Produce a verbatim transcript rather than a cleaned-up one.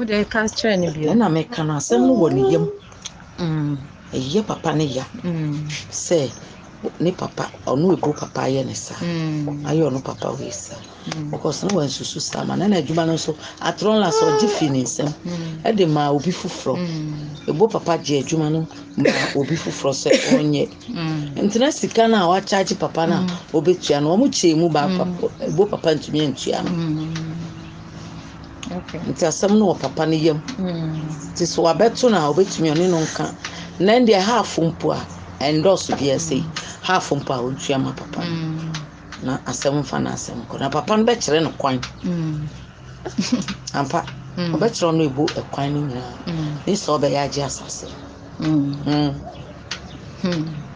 Oh, they can't train you. Na me kana asem no woni yam. Mm. Eye papa ne ya. Mm. Say ne papa onu ebo papa ye ne sa. Mm. Ayo no papa we sa. Mm. Because no wan susu sa ma na na adwuma no so atron la so gifi ne nsem. E de ma obi fufuro. Ebo papa je adwuma no ma obi fufuro se onye. Ntina sika na wa charge papa na obetua no omu che mu ba papa ebo papa ntumi ntua no. Okay. Nti asem no papa ne yam. Ti so abeto na obetumi oni no nka. Na ndi half mpo a endorse bia sei. Half mpo a ontua ma papa. Na asem fa na asem ko. Na papa no be kire no kwan. Ampa. Obe kire no ebu ekwan ni nyina. Ni so be ya agi asase. Mm. Mm.